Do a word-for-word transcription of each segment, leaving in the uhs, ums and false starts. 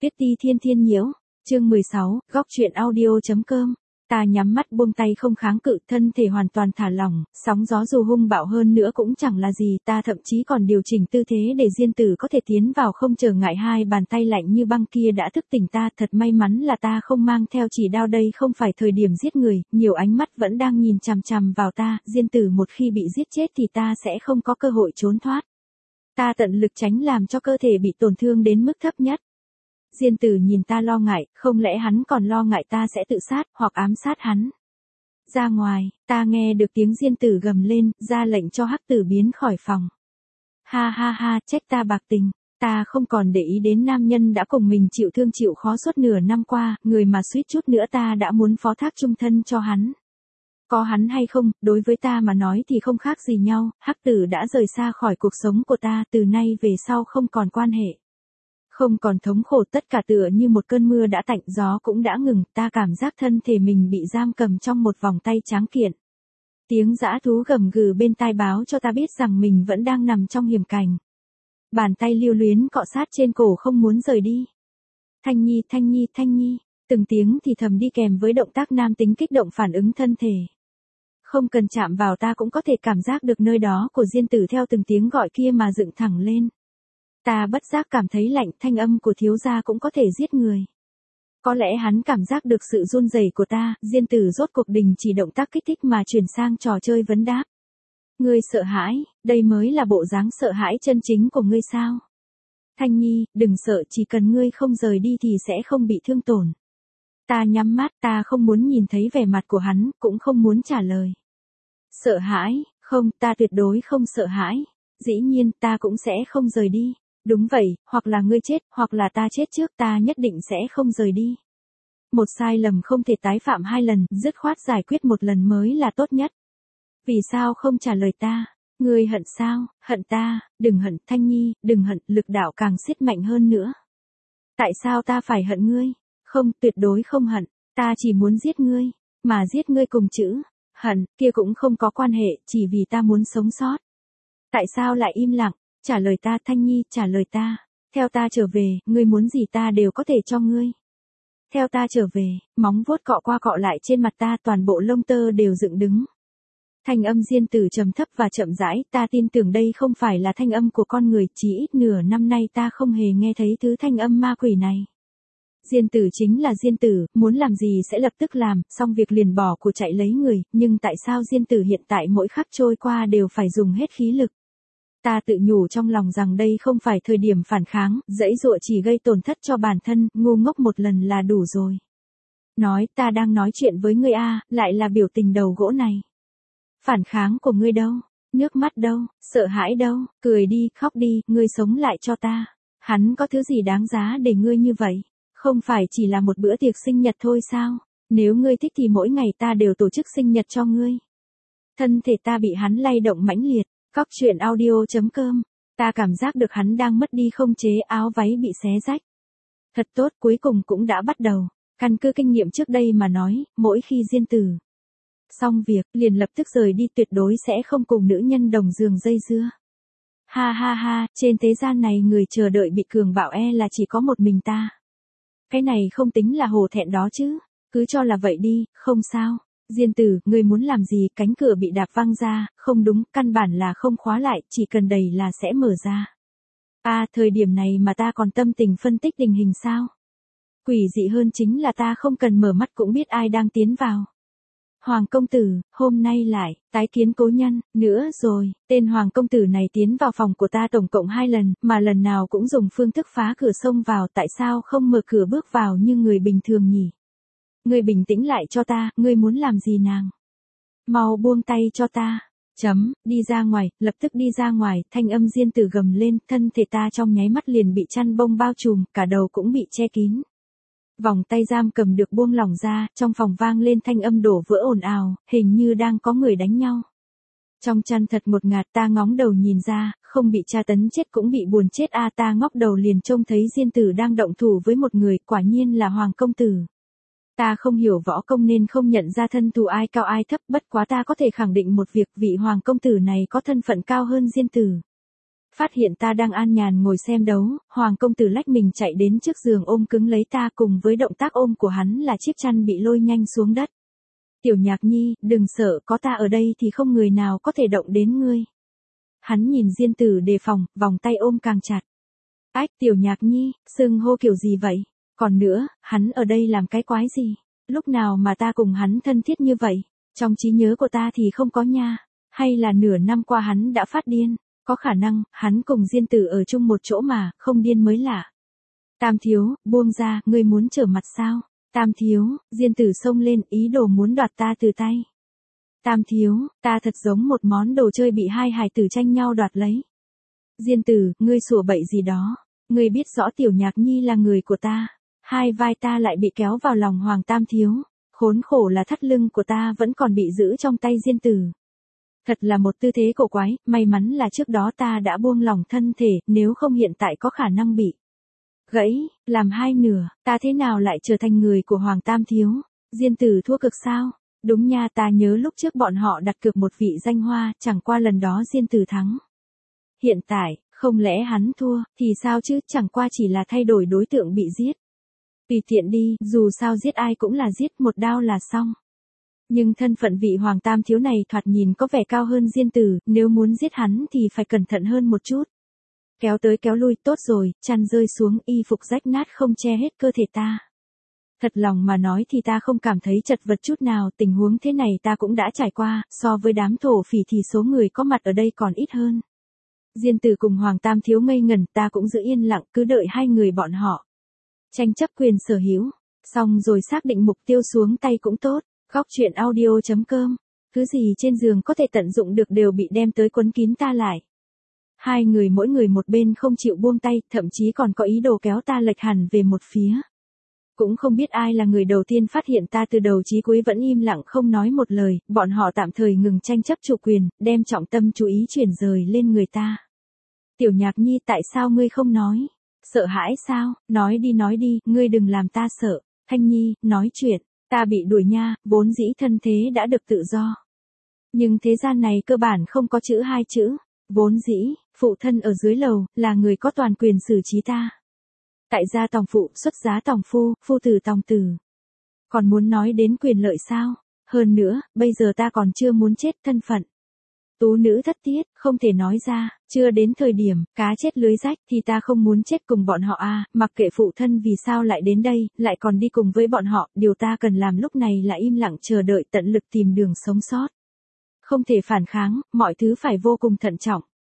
Tuyết ti thiên thiên nhiễu, chương mười sáu, góc truyện audio.com. Ta nhắm mắt buông tay không kháng cự, thân thể hoàn toàn thả lỏng, sóng gió dù hung bạo hơn nữa cũng chẳng là gì, ta thậm chí còn điều chỉnh tư thế để Diên Tử có thể tiến vào không trở ngại. Hai bàn tay lạnh như băng kia đã thức tỉnh ta, thật may mắn là ta không mang theo chỉ đao, đây không phải thời điểm giết người, nhiều ánh mắt vẫn đang nhìn chằm chằm vào ta, Diên Tử một khi bị giết chết thì ta sẽ không có cơ hội trốn thoát. Ta tận lực tránh làm cho cơ thể bị tổn thương đến mức thấp nhất. Diên Tử nhìn ta lo ngại, không lẽ hắn còn lo ngại ta sẽ tự sát, hoặc ám sát hắn. Ra ngoài, ta nghe được tiếng Diên Tử gầm lên, ra lệnh cho Hắc Tử biến khỏi phòng. Ha ha ha, trách ta bạc tình, ta không còn để ý đến nam nhân đã cùng mình chịu thương chịu khó suốt nửa năm qua, người mà suýt chút nữa ta đã muốn phó thác chung thân cho hắn. Có hắn hay không, đối với ta mà nói thì không khác gì nhau, Hắc Tử đã rời xa khỏi cuộc sống của ta, từ nay về sau không còn quan hệ. Không còn thống khổ, tất cả tựa như một cơn mưa đã tạnh, gió cũng đã ngừng, ta cảm giác thân thể mình bị giam cầm trong một vòng tay tráng kiện. Tiếng dã thú gầm gừ bên tai báo cho ta biết rằng mình vẫn đang nằm trong hiểm cảnh. Bàn tay lưu luyến cọ sát trên cổ không muốn rời đi. Thanh Nhi, Thanh Nhi, Thanh Nhi, từng tiếng thì thầm đi kèm với động tác nam tính kích động phản ứng thân thể. Không cần chạm vào ta cũng có thể cảm giác được nơi đó của Diên Tử theo từng tiếng gọi kia mà dựng thẳng lên. Ta bất giác cảm thấy lạnh, thanh âm của thiếu gia cũng có thể giết người. Có lẽ hắn cảm giác được sự run rẩy của ta, Diên Tử rốt cuộc đình chỉ động tác kích thích mà chuyển sang trò chơi vấn đáp. Ngươi sợ hãi, đây mới là bộ dáng sợ hãi chân chính của ngươi sao? Thanh Nhi, đừng sợ, chỉ cần ngươi không rời đi thì sẽ không bị thương tổn. Ta nhắm mắt, ta không muốn nhìn thấy vẻ mặt của hắn, cũng không muốn trả lời. Sợ hãi, không, ta tuyệt đối không sợ hãi. Dĩ nhiên, ta cũng sẽ không rời đi. Đúng vậy, hoặc là ngươi chết, hoặc là ta chết trước, ta nhất định sẽ không rời đi. Một sai lầm không thể tái phạm hai lần, dứt khoát giải quyết một lần mới là tốt nhất. Vì sao không trả lời ta? Ngươi hận sao? Hận ta? Đừng hận, Thanh Nhi, đừng hận, lực đạo càng siết mạnh hơn nữa. Tại sao ta phải hận ngươi? Không, tuyệt đối không hận, ta chỉ muốn giết ngươi, mà giết ngươi cùng chữ hận kia cũng không có quan hệ, chỉ vì ta muốn sống sót. Tại sao lại im lặng? Trả lời ta, Thanh Nhi, trả lời ta. Theo ta trở về, ngươi muốn gì ta đều có thể cho ngươi. Theo ta trở về, móng vuốt cọ qua cọ lại trên mặt ta, toàn bộ lông tơ đều dựng đứng. Thanh âm Diên Tử trầm thấp và chậm rãi, ta tin tưởng đây không phải là thanh âm của con người, chỉ ít nửa năm nay ta không hề nghe thấy thứ thanh âm ma quỷ này. Diên Tử chính là Diên Tử, muốn làm gì sẽ lập tức làm, xong việc liền bỏ của chạy lấy người, nhưng tại sao Diên Tử hiện tại mỗi khắc trôi qua đều phải dùng hết khí lực? Ta tự nhủ trong lòng rằng đây không phải thời điểm phản kháng, dãy dụa chỉ gây tổn thất cho bản thân, ngu ngốc một lần là đủ rồi. Nói, ta đang nói chuyện với ngươi a, lại là biểu tình đầu gỗ này. Phản kháng của ngươi đâu? Nước mắt đâu? Sợ hãi đâu? Cười đi, khóc đi, ngươi sống lại cho ta. Hắn có thứ gì đáng giá để ngươi như vậy? Không phải chỉ là một bữa tiệc sinh nhật thôi sao? Nếu ngươi thích thì mỗi ngày ta đều tổ chức sinh nhật cho ngươi. Thân thể ta bị hắn lay động mãnh liệt. Góc truyện audio.com. Ta cảm giác được hắn đang mất đi không chế, áo váy bị xé rách. Thật tốt, cuối cùng cũng đã bắt đầu. Căn cứ kinh nghiệm trước đây mà nói, mỗi khi Diên Tử xong việc, liền lập tức rời đi, tuyệt đối sẽ không cùng nữ nhân đồng giường dây dưa. Ha ha ha, trên thế gian này người chờ đợi bị cường bạo e là chỉ có một mình ta. Cái này không tính là hổ thẹn đó chứ, cứ cho là vậy đi, không sao. Diên Tử, ngươi muốn làm gì? Cánh cửa bị đạp văng ra, không đúng, căn bản là không khóa lại, chỉ cần đẩy là sẽ mở ra. À, thời điểm này mà ta còn tâm tình phân tích tình hình sao? Quỷ dị hơn chính là ta không cần mở mắt cũng biết ai đang tiến vào. Hoàng công tử, hôm nay lại, tái kiến cố nhân, nữa rồi, tên Hoàng công tử này tiến vào phòng của ta tổng cộng hai lần, mà lần nào cũng dùng phương thức phá cửa xông vào, tại sao không mở cửa bước vào như người bình thường nhỉ? Ngươi bình tĩnh lại cho ta, ngươi muốn làm gì nàng? Mau buông tay cho ta. Chấm, đi ra ngoài, lập tức đi ra ngoài, thanh âm Diên Tử gầm lên, thân thể ta trong nháy mắt liền bị chăn bông bao trùm, cả đầu cũng bị che kín. Vòng tay giam cầm được buông lỏng ra, trong phòng vang lên thanh âm đổ vỡ ồn ào, hình như đang có người đánh nhau. Trong chăn thật ngột ngạt, ta ngóng đầu nhìn ra, không bị tra tấn chết cũng bị buồn chết a, ta ngóc đầu liền trông thấy Diên Tử đang động thủ với một người, quả nhiên là Hoàng công tử. Ta không hiểu võ công nên không nhận ra thân thủ ai cao ai thấp, bất quá ta có thể khẳng định một việc, vị Hoàng công tử này có thân phận cao hơn Diên Tử. Phát hiện ta đang an nhàn ngồi xem đấu, Hoàng công tử lách mình chạy đến trước giường ôm cứng lấy ta, cùng với động tác ôm của hắn là chiếc chăn bị lôi nhanh xuống đất. Tiểu Nhạc Nhi, đừng sợ, có ta ở đây thì không người nào có thể động đến ngươi. Hắn nhìn Diên Tử đề phòng, vòng tay ôm càng chặt. Ách, Tiểu Nhạc Nhi, xưng hô kiểu gì vậy? Còn nữa, hắn ở đây làm cái quái gì? Lúc nào mà ta cùng hắn thân thiết như vậy? Trong trí nhớ của ta thì không có nha. Hay là nửa năm qua hắn đã phát điên? Có khả năng, hắn cùng Diên Tử ở chung một chỗ mà, không điên mới lạ. Tam thiếu, buông ra, ngươi muốn trở mặt sao? Tam thiếu, Diên Tử xông lên, ý đồ muốn đoạt ta từ tay. Tam thiếu, ta thật giống một món đồ chơi bị hai hài tử tranh nhau đoạt lấy. Diên Tử, ngươi sủa bậy gì đó? Ngươi biết rõ Tiểu Nhạc Nhi là người của ta. Hai vai ta lại bị kéo vào lòng Hoàng Tam thiếu. Khốn khổ là thắt lưng của ta vẫn còn bị giữ trong tay Diên Tử. Thật là một tư thế cổ quái, may mắn là trước đó ta đã buông lỏng thân thể, nếu không hiện tại có khả năng bị gãy, làm hai nửa, ta thế nào lại trở thành người của Hoàng Tam thiếu? Diên Tử thua cực sao? Đúng nha, ta nhớ lúc trước bọn họ đặt cược một vị danh hoa, chẳng qua lần đó Diên Tử thắng. Hiện tại, không lẽ hắn thua, thì sao chứ, chẳng qua chỉ là thay đổi đối tượng bị giết. Tùy tiện đi, dù sao giết ai cũng là giết, một đao là xong. Nhưng thân phận vị Hoàng Tam thiếu này thoạt nhìn có vẻ cao hơn Diên Tử, nếu muốn giết hắn thì phải cẩn thận hơn một chút. Kéo tới kéo lui, tốt rồi, chăn rơi xuống, y phục rách nát không che hết cơ thể ta. Thật lòng mà nói thì ta không cảm thấy chật vật chút nào, tình huống thế này ta cũng đã trải qua, so với đám thổ phỉ thì số người có mặt ở đây còn ít hơn. Diên Tử cùng Hoàng Tam thiếu ngây ngẩn, ta cũng giữ yên lặng, cứ đợi hai người bọn họ tranh chấp quyền sở hữu, xong rồi xác định mục tiêu xuống tay cũng tốt. Góc truyện audio chấm com, thứ gì trên giường có thể tận dụng được đều bị đem tới quấn kín ta lại. Hai người mỗi người một bên không chịu buông tay, thậm chí còn có ý đồ kéo ta lệch hẳn về một phía. Cũng không biết ai là người đầu tiên phát hiện ta, từ đầu chí cuối vẫn im lặng không nói một lời, bọn họ tạm thời ngừng tranh chấp chủ quyền, đem trọng tâm chú ý chuyển rời lên người ta. Tiểu Nhạc Nhi, tại sao ngươi không nói? Sợ hãi sao? Nói đi nói đi, ngươi đừng làm ta sợ. Thanh Nhi, nói chuyện. Ta bị đuổi nha, vốn dĩ thân thế đã được tự do. Nhưng thế gian này cơ bản không có chữ hai chữ. Vốn dĩ, phụ thân ở dưới lầu, là người có toàn quyền xử trí ta. Tại gia tòng phụ, xuất giá tòng phu, phu tử tòng tử. Còn muốn nói đến quyền lợi sao? Hơn nữa, bây giờ ta còn chưa muốn chết, thân phận tú nữ thất tiết, không thể nói ra, chưa đến thời điểm, cá chết lưới rách thì ta không muốn chết cùng bọn họ à, mặc kệ phụ thân vì sao lại đến đây, lại còn đi cùng với bọn họ, điều ta cần làm lúc này là im lặng chờ đợi, tận lực tìm đường sống sót. Không thể phản kháng, mọi thứ phải vô cùng thận trọng.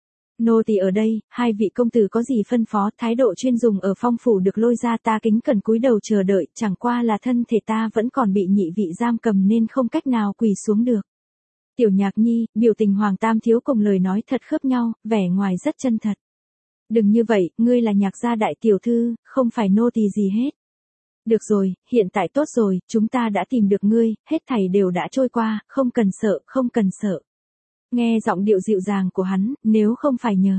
Nô tỳ ở đây, hai vị công tử có gì phân phó, thái độ chuyên dùng ở phong phủ được lôi ra, ta kính cẩn cúi đầu chờ đợi, chẳng qua là thân thể ta vẫn còn bị nhị vị giam cầm nên không cách nào quỳ xuống được. Tiểu Nhạc Nhi, biểu tình Hoàng Tam thiếu cùng lời nói thật khớp nhau, vẻ ngoài rất chân thật. Đừng như vậy, ngươi là Nhạc gia đại tiểu thư, không phải nô tỳ gì hết. Được rồi, hiện tại tốt rồi, chúng ta đã tìm được ngươi, hết thảy đều đã trôi qua, không cần sợ, không cần sợ. Nghe giọng điệu dịu dàng của hắn, nếu không phải nhờ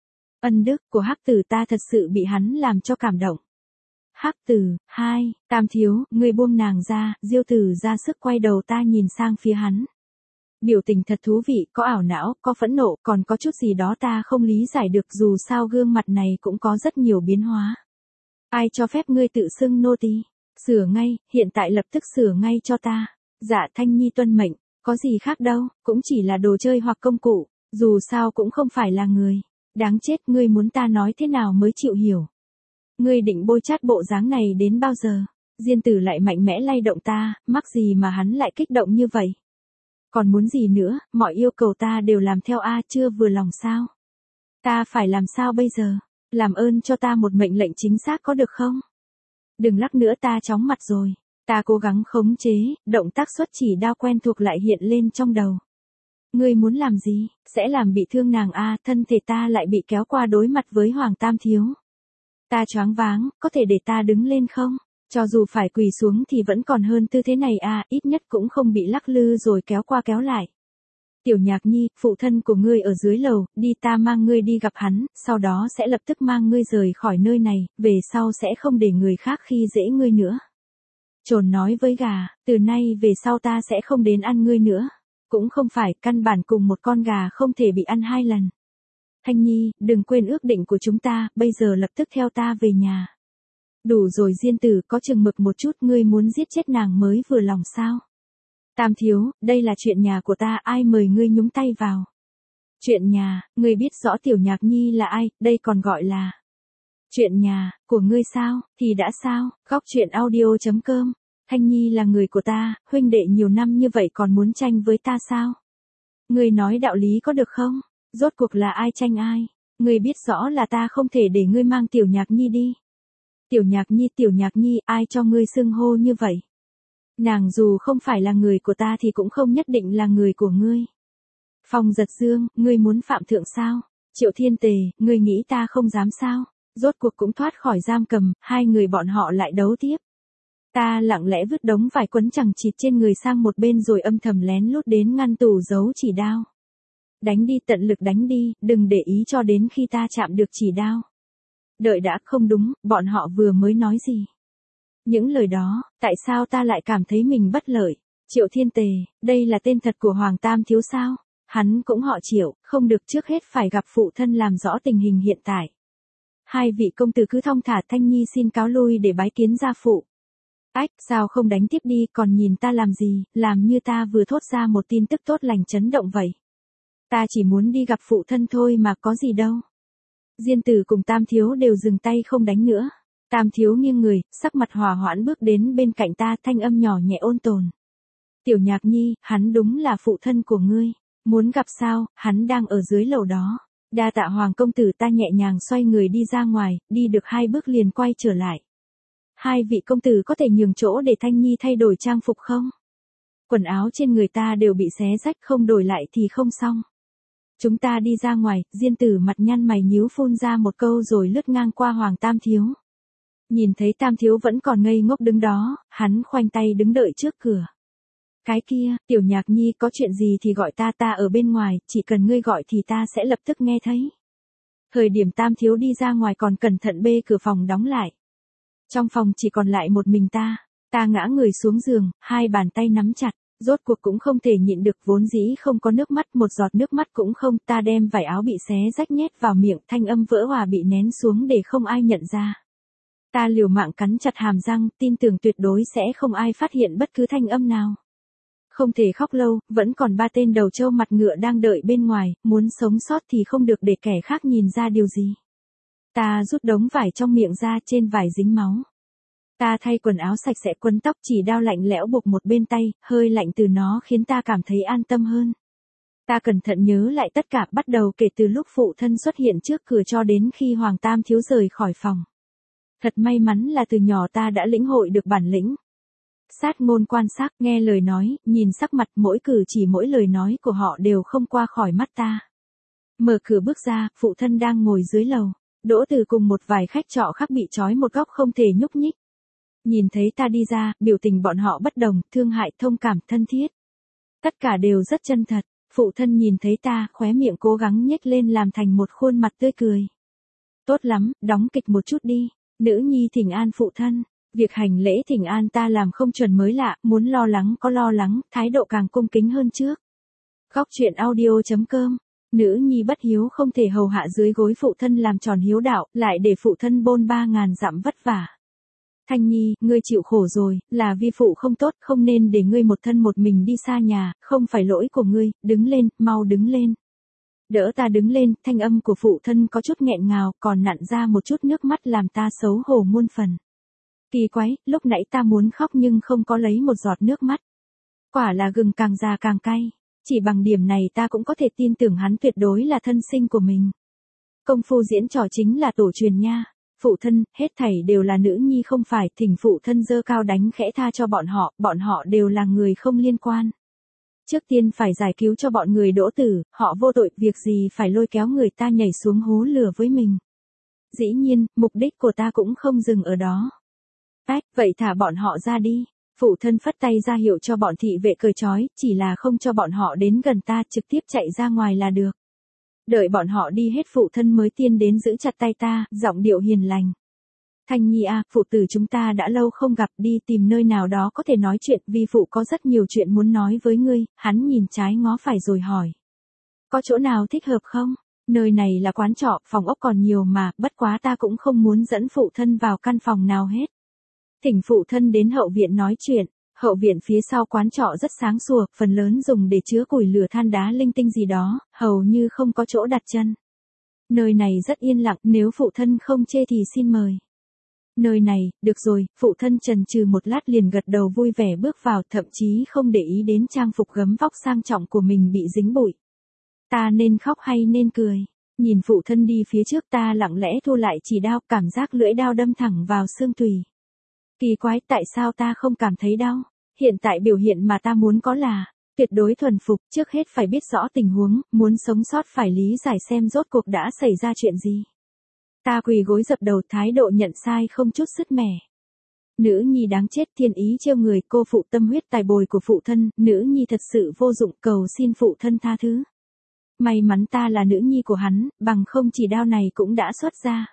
ân đức của Hắc Tử, ta thật sự bị hắn làm cho cảm động. Hắc Tử, hai, Tam thiếu, ngươi buông nàng ra, Diêu Tử ra sức quay đầu ta nhìn sang phía hắn. Biểu tình thật thú vị, có ảo não, có phẫn nộ, còn có chút gì đó ta không lý giải được, dù sao gương mặt này cũng có rất nhiều biến hóa. Ai cho phép ngươi tự xưng nô tỳ? Sửa ngay, hiện tại lập tức sửa ngay cho ta. Dạ Thanh Nhi tuân mệnh, có gì khác đâu, cũng chỉ là đồ chơi hoặc công cụ, dù sao cũng không phải là người. Đáng chết, ngươi muốn ta nói thế nào mới chịu hiểu? Ngươi định bôi chát bộ dáng này đến bao giờ? Diên Tử lại mạnh mẽ lay động ta, mắc gì mà hắn lại kích động như vậy? Còn muốn gì nữa, mọi yêu cầu ta đều làm theo a, chưa vừa lòng sao? Ta phải làm sao bây giờ? Làm ơn cho ta một mệnh lệnh chính xác có được không? Đừng lắc nữa, ta chóng mặt rồi. Ta cố gắng khống chế, động tác xuất chỉ đao quen thuộc lại hiện lên trong đầu. Ngươi muốn làm gì? Sẽ làm bị thương nàng a, thân thể ta lại bị kéo qua đối mặt với Hoàng Tam thiếu. Ta choáng váng, có thể để ta đứng lên không? Cho dù phải quỳ xuống thì vẫn còn hơn tư thế này à, ít nhất cũng không bị lắc lư rồi kéo qua kéo lại. Tiểu Nhạc Nhi, phụ thân của ngươi ở dưới lầu, đi, ta mang ngươi đi gặp hắn, sau đó sẽ lập tức mang ngươi rời khỏi nơi này, về sau sẽ không để người khác khi dễ ngươi nữa. Trồn nói với gà, từ nay về sau ta sẽ không đến ăn ngươi nữa. Cũng không phải, căn bản cùng một con gà không thể bị ăn hai lần. Thanh Nhi, đừng quên ước định của chúng ta, bây giờ lập tức theo ta về nhà. Đủ rồi Diên Tử, có chừng mực một chút, ngươi muốn giết chết nàng mới vừa lòng sao? Tam thiếu, đây là chuyện nhà của ta, ai mời ngươi nhúng tay vào? Chuyện nhà, ngươi biết rõ Tiểu Nhạc Nhi là ai, đây còn gọi là... Chuyện nhà, của ngươi sao, thì đã sao, góc chuyện audio chấm com. Thanh Nhi là người của ta, huynh đệ nhiều năm như vậy còn muốn tranh với ta sao? Ngươi nói đạo lý có được không? Rốt cuộc là ai tranh ai? Ngươi biết rõ là ta không thể để ngươi mang Tiểu Nhạc Nhi đi. Tiểu Nhạc Nhi, Tiểu Nhạc Nhi, ai cho ngươi xưng hô như vậy? Nàng dù không phải là người của ta thì cũng không nhất định là người của ngươi. Phong Giật Dương, ngươi muốn phạm thượng sao? Triệu Thiên Tề, ngươi nghĩ ta không dám sao? Rốt cuộc cũng thoát khỏi giam cầm, hai người bọn họ lại đấu tiếp. Ta lặng lẽ vứt đống vải quấn chằng chịt trên người sang một bên rồi âm thầm lén lút đến ngăn tủ giấu chỉ đao. Đánh đi, tận lực đánh đi, đừng để ý cho đến khi ta chạm được chỉ đao. Đợi đã, không đúng, bọn họ vừa mới nói gì? Những lời đó, tại sao ta lại cảm thấy mình bất lợi? Triệu Thiên Tề, đây là tên thật của Hoàng Tam thiếu sao? Hắn cũng họ Triệu, không được, trước hết phải gặp phụ thân làm rõ tình hình hiện tại. Hai vị công tử cứ thong thả, Thanh Nhi xin cáo lui để bái kiến gia phụ. Ách, sao không đánh tiếp đi, còn nhìn ta làm gì, làm như ta vừa thốt ra một tin tức tốt lành chấn động vậy. Ta chỉ muốn đi gặp phụ thân thôi mà có gì đâu. Diên Tử cùng Tam thiếu đều dừng tay không đánh nữa. Tam thiếu nghiêng người, sắc mặt hòa hoãn bước đến bên cạnh ta, thanh âm nhỏ nhẹ ôn tồn. Tiểu Nhạc Nhi, hắn đúng là phụ thân của ngươi. Muốn gặp sao, hắn đang ở dưới lầu đó. Đa tạ Hoàng công tử, ta nhẹ nhàng xoay người đi ra ngoài, đi được hai bước liền quay trở lại. Hai vị công tử có thể nhường chỗ để Thanh Nhi thay đổi trang phục không? Quần áo trên người ta đều bị xé rách, không đổi lại thì không xong. Chúng ta đi ra ngoài, Diên Tử mặt nhăn mày nhíu phun ra một câu rồi lướt ngang qua Hoàng Tam thiếu. Nhìn thấy Tam thiếu vẫn còn ngây ngốc đứng đó, hắn khoanh tay đứng đợi trước cửa. Cái kia, Tiểu Nhạc Nhi, có chuyện gì thì gọi ta, ta ở bên ngoài, chỉ cần ngươi gọi thì ta sẽ lập tức nghe thấy. Thời điểm Tam thiếu đi ra ngoài còn cẩn thận bê cửa phòng đóng lại. Trong phòng chỉ còn lại một mình ta, ta ngã người xuống giường, hai bàn tay nắm chặt, rốt cuộc cũng không thể nhịn được, vốn dĩ không có nước mắt, một giọt nước mắt cũng không, ta đem vải áo bị xé rách nhét vào miệng, thanh âm vỡ hòa bị nén xuống để không ai nhận ra. Ta liều mạng cắn chặt hàm răng, tin tưởng tuyệt đối sẽ không ai phát hiện bất cứ thanh âm nào. Không thể khóc lâu, vẫn còn ba tên đầu trâu mặt ngựa đang đợi bên ngoài, muốn sống sót thì không được để kẻ khác nhìn ra điều gì. Ta rút đống vải trong miệng ra, trên vải dính máu. Ta thay quần áo sạch sẽ, quấn tóc, chỉ đao lạnh lẽo buộc một bên tay, hơi lạnh từ nó khiến ta cảm thấy an tâm hơn. Ta cẩn thận nhớ lại tất cả, bắt đầu kể từ lúc phụ thân xuất hiện trước cửa cho đến khi Hoàng Tam thiếu rời khỏi phòng. Thật may mắn là từ nhỏ ta đã lĩnh hội được bản lĩnh. Sát ngôn quan sát, nghe lời nói, nhìn sắc mặt, mỗi cử chỉ mỗi lời nói của họ đều không qua khỏi mắt ta. Mở cửa bước ra, phụ thân đang ngồi dưới lầu. Đỗ Từ cùng một vài khách trọ khác bị trói một góc không thể nhúc nhích. Nhìn thấy ta đi ra, biểu tình bọn họ bất đồng, thương hại, thông cảm, thân thiết. Tất cả đều rất chân thật. Phụ thân nhìn thấy ta, khóe miệng cố gắng nhếch lên làm thành một khuôn mặt tươi cười. Tốt lắm, đóng kịch một chút đi. Nữ nhi thỉnh an phụ thân. Việc hành lễ thỉnh an ta làm không chuẩn mới lạ, muốn lo lắng có lo lắng, thái độ càng cung kính hơn trước. Góc chuyện audio chấm com. Nữ nhi bất hiếu không thể hầu hạ dưới gối phụ thân làm tròn hiếu đạo, lại để phụ thân bôn ba ngàn dặm vất vả. Thanh Nhi, ngươi chịu khổ rồi, là vi phụ không tốt, không nên để ngươi một thân một mình đi xa nhà, không phải lỗi của ngươi, đứng lên, mau đứng lên. Đỡ ta đứng lên, thanh âm của phụ thân có chút nghẹn ngào, còn nặn ra một chút nước mắt làm ta xấu hổ muôn phần. Kỳ quái, lúc nãy ta muốn khóc nhưng không có lấy một giọt nước mắt. Quả là gừng càng già càng cay. Chỉ bằng điểm này ta cũng có thể tin tưởng hắn tuyệt đối là thân sinh của mình. Công phu diễn trò chính là tổ truyền nha. Phụ thân, hết thảy đều là nữ nhi không phải, thỉnh phụ thân giơ cao đánh khẽ tha cho bọn họ, bọn họ đều là người không liên quan. Trước tiên phải giải cứu cho bọn người Đỗ Tử, họ vô tội, việc gì phải lôi kéo người ta nhảy xuống hố lửa với mình. Dĩ nhiên, mục đích của ta cũng không dừng ở đó. Ách, vậy thả bọn họ ra đi. Phụ thân phất tay ra hiệu cho bọn thị vệ cởi trói, chỉ là không cho bọn họ đến gần ta, trực tiếp chạy ra ngoài là được. Đợi bọn họ đi hết phụ thân mới tiên đến giữ chặt tay ta, giọng điệu hiền lành. Thanh Nhi à, phụ tử chúng ta đã lâu không gặp, đi tìm nơi nào đó có thể nói chuyện, vì phụ có rất nhiều chuyện muốn nói với ngươi. Hắn nhìn trái ngó phải rồi hỏi. Có chỗ nào thích hợp không? Nơi này là quán trọ, phòng ốc còn nhiều mà, bất quá ta cũng không muốn dẫn phụ thân vào căn phòng nào hết. Thỉnh phụ thân đến hậu viện nói chuyện. Hậu viện phía sau quán trọ rất sáng sủa, phần lớn dùng để chứa củi lửa than đá linh tinh gì đó, hầu như không có chỗ đặt chân. Nơi này rất yên lặng, nếu phụ thân không chê thì xin mời. Nơi này, được rồi, phụ thân chần chừ một lát liền gật đầu vui vẻ bước vào, thậm chí không để ý đến trang phục gấm vóc sang trọng của mình bị dính bụi. Ta nên khóc hay nên cười? Nhìn phụ thân đi phía trước, ta lặng lẽ thu lại chỉ đao, cảm giác lưỡi đao đâm thẳng vào xương tùy. Kỳ quái, tại sao ta không cảm thấy đau? Hiện tại biểu hiện mà ta muốn có là tuyệt đối thuần phục, trước hết phải biết rõ tình huống, muốn sống sót phải lý giải xem rốt cuộc đã xảy ra chuyện gì. Ta quỳ gối dập đầu, thái độ nhận sai không chút sứt mẻ. Nữ nhi đáng chết, thiên ý trêu người, cô phụ tâm huyết tài bồi của phụ thân, nữ nhi thật sự vô dụng, cầu xin phụ thân tha thứ. May mắn ta là nữ nhi của hắn, bằng không chỉ đao này cũng đã xuất ra.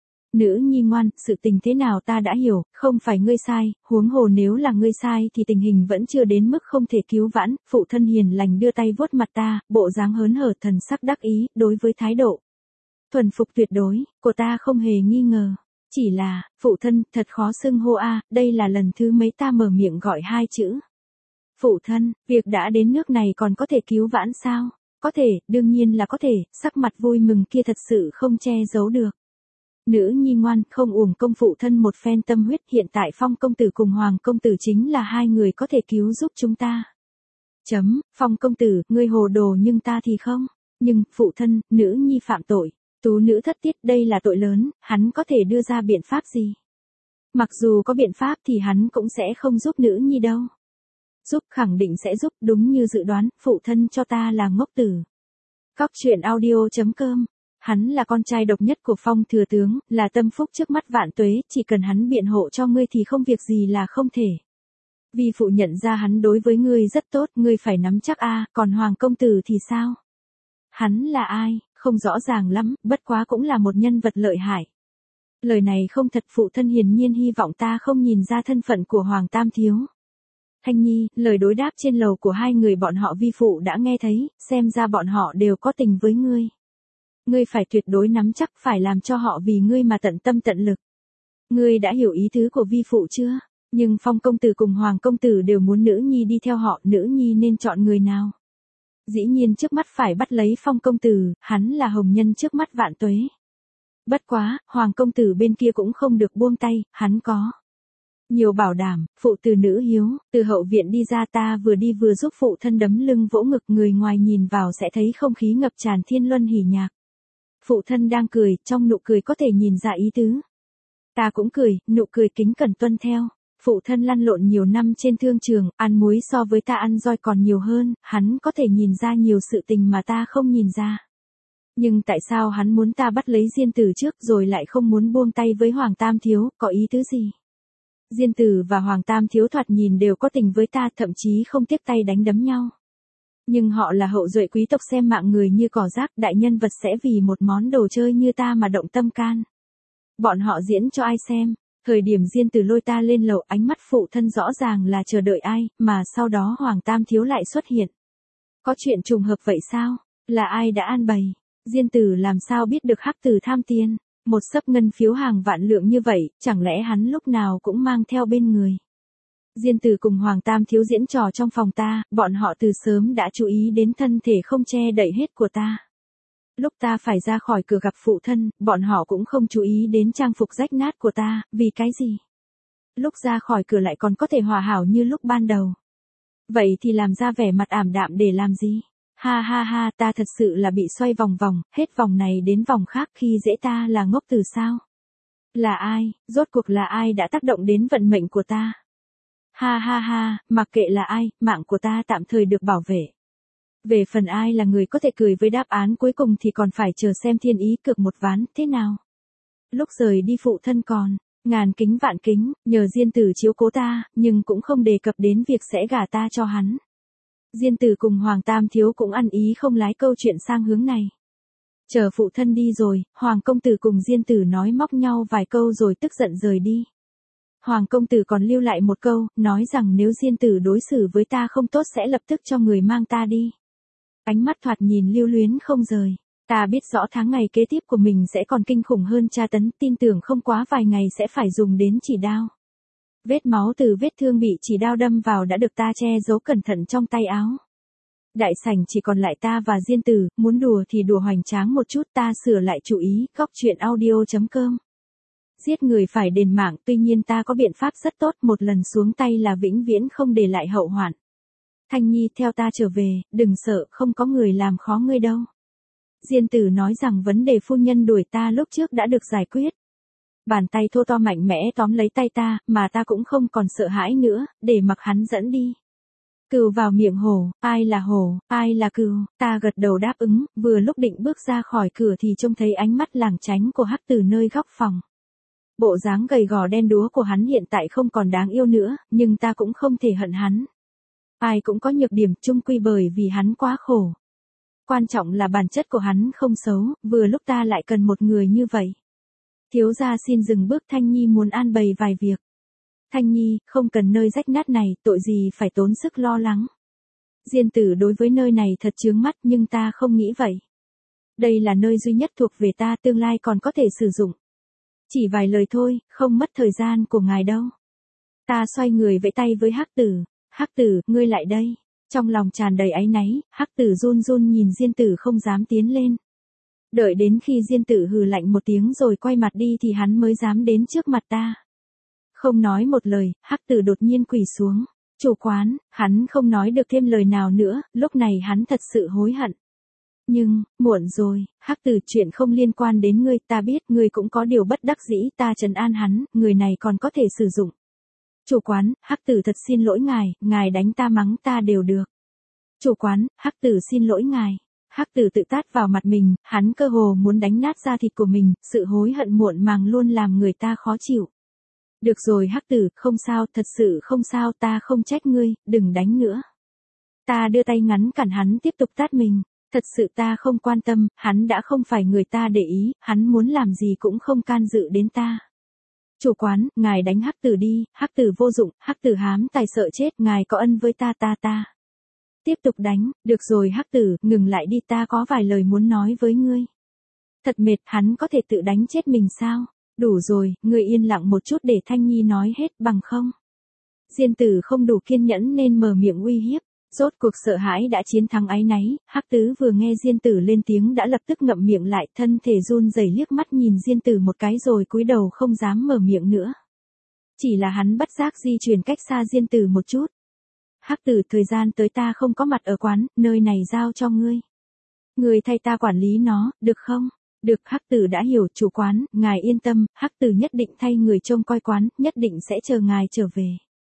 Nữ nhi ngoan, sự tình thế nào ta đã hiểu, không phải ngươi sai, huống hồ nếu là ngươi sai thì tình hình vẫn chưa đến mức không thể cứu vãn. Phụ thân hiền lành đưa tay vuốt mặt ta, bộ dáng hớn hở, thần sắc đắc ý, đối với thái độ thuần phục tuyệt đối của ta không hề nghi ngờ. Chỉ là, phụ thân, thật khó xưng hô a, đây là lần thứ mấy ta mở miệng gọi hai chữ. Phụ thân, việc đã đến nước này còn có thể cứu vãn sao? Có thể, đương nhiên là có thể, sắc mặt vui mừng kia thật sự không che giấu được. Nữ nhi ngoan, không uổng công phụ thân một phen tâm huyết, hiện tại Phong công tử cùng Hoàng công tử chính là hai người có thể cứu giúp chúng ta. Chấm, Phong công tử, ngươi hồ đồ nhưng ta thì không. Nhưng, phụ thân, nữ nhi phạm tội. Tú nữ thất tiết, đây là tội lớn, hắn có thể đưa ra biện pháp gì? Mặc dù có biện pháp thì hắn cũng sẽ không giúp nữ nhi đâu. Giúp, khẳng định sẽ giúp, đúng như dự đoán, phụ thân cho ta là ngốc tử. Góc truyện audio chấm com. Hắn là con trai độc nhất của Phong thừa tướng, là tâm phúc trước mắt vạn tuế, chỉ cần hắn biện hộ cho ngươi thì không việc gì là không thể. Vi phụ nhận ra hắn đối với ngươi rất tốt, ngươi phải nắm chắc a, còn Hoàng công tử thì sao? Hắn là ai, không rõ ràng lắm, bất quá cũng là một nhân vật lợi hại. Lời này không thật, phụ thân hiển nhiên hy vọng ta không nhìn ra thân phận của Hoàng tam thiếu. Thanh Nhi, lời đối đáp trên lầu của hai người bọn họ vi phụ đã nghe thấy, xem ra bọn họ đều có tình với ngươi. Ngươi phải tuyệt đối nắm chắc, phải làm cho họ vì ngươi mà tận tâm tận lực. Ngươi đã hiểu ý tứ của vi phụ chưa? Nhưng Phong công tử cùng Hoàng công tử đều muốn nữ nhi đi theo họ, nữ nhi nên chọn người nào? Dĩ nhiên trước mắt phải bắt lấy Phong công tử, hắn là hồng nhân trước mắt vạn tuế. Bất quá, Hoàng công tử bên kia cũng không được buông tay, hắn có nhiều bảo đảm, phụ từ nữ hiếu, từ hậu viện đi ra ta vừa đi vừa giúp phụ thân đấm lưng vỗ ngực, người ngoài nhìn vào sẽ thấy không khí ngập tràn thiên luân hỉ nhạc. Phụ thân đang cười, trong nụ cười có thể nhìn ra ý tứ. Ta cũng cười, nụ cười kính cẩn tuân theo. Phụ thân lăn lộn nhiều năm trên thương trường, ăn muối so với ta ăn roi còn nhiều hơn, hắn có thể nhìn ra nhiều sự tình mà ta không nhìn ra. Nhưng tại sao hắn muốn ta bắt lấy Diên Tử trước rồi lại không muốn buông tay với Hoàng tam thiếu, có ý tứ gì? Diên Tử và Hoàng tam thiếu thoạt nhìn đều có tình với ta, thậm chí không tiếc tay đánh đấm nhau. Nhưng họ là hậu duệ quý tộc, xem mạng người như cỏ rác, đại nhân vật sẽ vì một món đồ chơi như ta mà động tâm can. Bọn họ diễn cho ai xem? Thời điểm Diên Tử lôi ta lên lầu, ánh mắt phụ thân rõ ràng là chờ đợi ai, mà sau đó Hoàng tam thiếu lại xuất hiện. Có chuyện trùng hợp vậy sao? Là ai đã an bày? Diên Tử làm sao biết được Hắc Tử tham tiền? Một xấp ngân phiếu hàng vạn lượng như vậy, chẳng lẽ hắn lúc nào cũng mang theo bên người? Diên Tử cùng Hoàng tam thiếu diễn trò trong phòng ta, bọn họ từ sớm đã chú ý đến thân thể không che đậy hết của ta. Lúc ta phải ra khỏi cửa gặp phụ thân, bọn họ cũng không chú ý đến trang phục rách nát của ta, vì cái gì? Lúc ra khỏi cửa lại còn có thể hòa hảo như lúc ban đầu. Vậy thì làm ra vẻ mặt ảm đạm để làm gì? Ha ha ha, ta thật sự là bị xoay vòng vòng, hết vòng này đến vòng khác, khi dễ ta là ngốc từ sao? Là ai, rốt cuộc là ai đã tác động đến vận mệnh của ta? Ha ha ha, mặc kệ là ai, mạng của ta tạm thời được bảo vệ. Về phần ai là người có thể cười với đáp án cuối cùng thì còn phải chờ xem thiên ý cược một ván, thế nào? Lúc rời đi phụ thân còn, ngàn kính vạn kính, nhờ Diên Tử chiếu cố ta, nhưng cũng không đề cập đến việc sẽ gả ta cho hắn. Diên Tử cùng Hoàng tam thiếu cũng ăn ý không lái câu chuyện sang hướng này. Chờ phụ thân đi rồi, Hoàng công tử cùng Diên Tử nói móc nhau vài câu rồi tức giận rời đi. Hoàng công tử còn lưu lại một câu, nói rằng nếu Diên Tử đối xử với ta không tốt sẽ lập tức cho người mang ta đi. Ánh mắt thoạt nhìn lưu luyến không rời. Ta biết rõ tháng ngày kế tiếp của mình sẽ còn kinh khủng hơn tra tấn, tin tưởng không quá vài ngày sẽ phải dùng đến chỉ đao. Vết máu từ vết thương bị chỉ đao đâm vào đã được ta che giấu cẩn thận trong tay áo. Đại sảnh chỉ còn lại ta và Diên Tử, muốn đùa thì đùa hoành tráng một chút, ta sửa lại chú ý, góc truyện audio chấm com. Giết người phải đền mạng, tuy nhiên ta có biện pháp rất tốt, một lần xuống tay là vĩnh viễn không để lại hậu hoạn. Thanh Nhi, theo ta trở về, đừng sợ, không có người làm khó ngươi đâu. Diên Tử nói rằng vấn đề phu nhân đuổi ta lúc trước đã được giải quyết. Bàn tay thô to mạnh mẽ tóm lấy tay ta, mà ta cũng không còn sợ hãi nữa, để mặc hắn dẫn đi. Cừu vào miệng hổ, ai là hổ, ai là cừu, ta gật đầu đáp ứng, vừa lúc định bước ra khỏi cửa thì trông thấy ánh mắt lảng tránh của Hắc Tử nơi góc phòng. Bộ dáng gầy gò đen đúa của hắn hiện tại không còn đáng yêu nữa, nhưng ta cũng không thể hận hắn. Ai cũng có nhược điểm, chung quy bởi vì hắn quá khổ. Quan trọng là bản chất của hắn không xấu, vừa lúc ta lại cần một người như vậy. Thiếu gia xin dừng bước, Thanh Nhi muốn an bày vài việc. Thanh Nhi, không cần nơi rách nát này, tội gì phải tốn sức lo lắng. Diên Tử đối với nơi này thật chướng mắt, nhưng ta không nghĩ vậy. Đây là nơi duy nhất thuộc về ta, tương lai còn có thể sử dụng. Chỉ vài lời thôi, không mất thời gian của ngài đâu. Ta xoay người vẫy tay với Hắc Tử. Hắc Tử, ngươi lại đây. Trong lòng tràn đầy áy náy, Hắc Tử run run nhìn Diên Tử không dám tiến lên. Đợi đến khi Diên Tử hừ lạnh một tiếng rồi quay mặt đi thì hắn mới dám đến trước mặt ta. Không nói một lời, Hắc Tử đột nhiên quỳ xuống. Chủ quán, hắn không nói được thêm lời nào nữa, lúc này hắn thật sự hối hận. Nhưng, muộn rồi, Hắc Tử, chuyện không liên quan đến ngươi, ta biết, ngươi cũng có điều bất đắc dĩ, ta trấn an hắn, người này còn có thể sử dụng. Chủ quán, Hắc Tử thật xin lỗi ngài, ngài đánh ta mắng ta đều được. Chủ quán, Hắc Tử xin lỗi ngài. Hắc Tử tự tát vào mặt mình, hắn cơ hồ muốn đánh nát da thịt của mình, sự hối hận muộn màng luôn làm người ta khó chịu. Được rồi Hắc Tử, không sao, thật sự không sao, ta không trách ngươi, đừng đánh nữa. Ta đưa tay ngắn cản hắn tiếp tục tát mình. Thật sự ta không quan tâm, hắn đã không phải người ta để ý, hắn muốn làm gì cũng không can dự đến ta. Chủ quán, ngài đánh Hắc Tử đi, Hắc Tử vô dụng, Hắc Tử hám tài sợ chết, ngài có ân với ta ta ta. Tiếp tục đánh, được rồi Hắc Tử, ngừng lại đi, ta có vài lời muốn nói với ngươi. Thật mệt, hắn có thể tự đánh chết mình sao? Đủ rồi, ngươi yên lặng một chút để Thanh Nhi nói hết, bằng không. Diên Tử không đủ kiên nhẫn nên mở miệng uy hiếp. Rốt cuộc sợ hãi đã chiến thắng áy náy, Hắc Tứ vừa nghe Diên Tử lên tiếng đã lập tức ngậm miệng lại, thân thể run rẩy liếc mắt nhìn Diên Tử một cái rồi cúi đầu không dám mở miệng nữa. Chỉ là hắn bất giác di chuyển cách xa Diên Tử một chút. Hắc Tử, thời gian tới ta không có mặt ở quán, nơi này giao cho ngươi. Ngươi thay ta quản lý nó, được không? Được, Hắc Tử đã hiểu, chủ quán, ngài yên tâm, Hắc Tử nhất định thay người trông coi quán, nhất định sẽ chờ ngài trở về.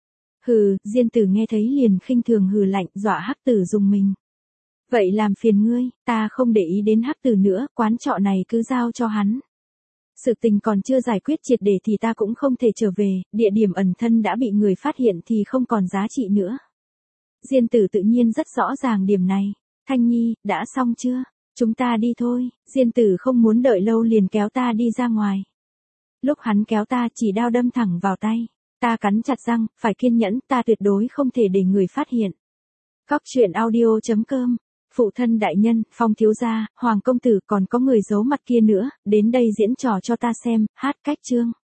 Hừ, Diên Tử nghe thấy liền khinh thường hừ lạnh, dọa Hắc Tử dùng mình. Vậy làm phiền ngươi, ta không để ý đến Hắc Tử nữa, quán trọ này cứ giao cho hắn. Sự tình còn chưa giải quyết triệt để thì ta cũng không thể trở về, địa điểm ẩn thân đã bị người phát hiện thì không còn giá trị nữa. Diên Tử tự nhiên rất rõ ràng điểm này. Thanh Nhi, đã xong chưa? Chúng ta đi thôi. Diên Tử không muốn đợi lâu liền kéo ta đi ra ngoài. Lúc hắn kéo ta chỉ đao đâm thẳng vào tay. Ta cắn chặt răng, phải kiên nhẫn, ta tuyệt đối không thể để người phát hiện. Góc truyện audio chấm com. Phụ thân đại nhân, Phong thiếu gia, Hoàng công tử, còn có người giấu mặt kia nữa, đến đây diễn trò cho ta xem, hát cách chương.